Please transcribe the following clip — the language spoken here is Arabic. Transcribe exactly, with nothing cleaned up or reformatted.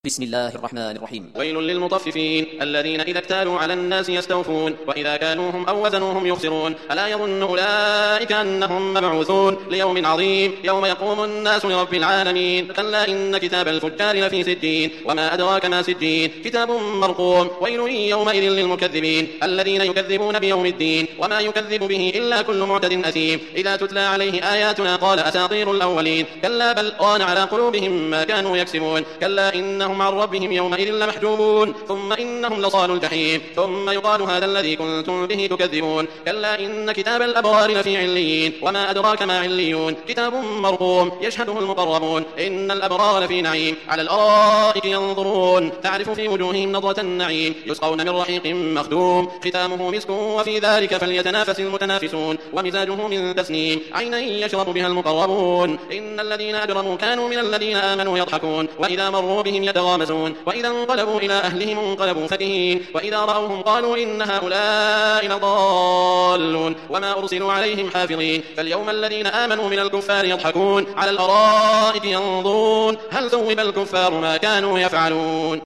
بسم الله الرحمن الرحيم. ويل للمطففين الذين إذا اكتالوا على الناس يستوفون وإذا كالوهم أو وزنوهم يخسرون ألا يظن أولئك أنهم مبعوثون ليوم عظيم يوم يقوم الناس لرب العالمين كلا إن كتاب الفجار لفي سجين وما أدراك ما سجين كتاب مرقوم ويل يومئذ للمكذبين الذين يكذبون بيوم الدين وما يكذب به إلا كل معتد أثيم إذا تتلى عليه آياتنا قال أساطير الأولين كلا بل ران على قلوبهم ما كانوا يكسبون كلا إنهم عن ربهم يومئذ لمحجوبون ثم إنهم لصالوا الجحيم ثم يقال هذا الذي كنتم به تكذبون كلا إن كتاب الأبرار لفي عليين وما أدراك ما عليون كتاب مرقوم يشهده المقربون إن الأبرار لفي نعيم على الأرائك ينظرون تعرف في وجوههم نضرة النعيم يسقون من رحيق مختوم ختامه مسك وفي ذلك فليتنافس المتنافسون ومزاجه من تسنيم عينا يشرب بها المقربون إن الذين أجرموا كانوا من الذين آمنوا يضحكون وإذا مروا بهم يتغامزون وإذا انقلبوا إلى أهلهم انقلبوا فكهين وإذا رأوهم قالوا إن هؤلاء لضالون وما أرسلوا عليهم حافظين فاليوم الذين آمنوا من الكفار يضحكون على الأرائك ينظرون هل ثوب الكفار ما كانوا يفعلون.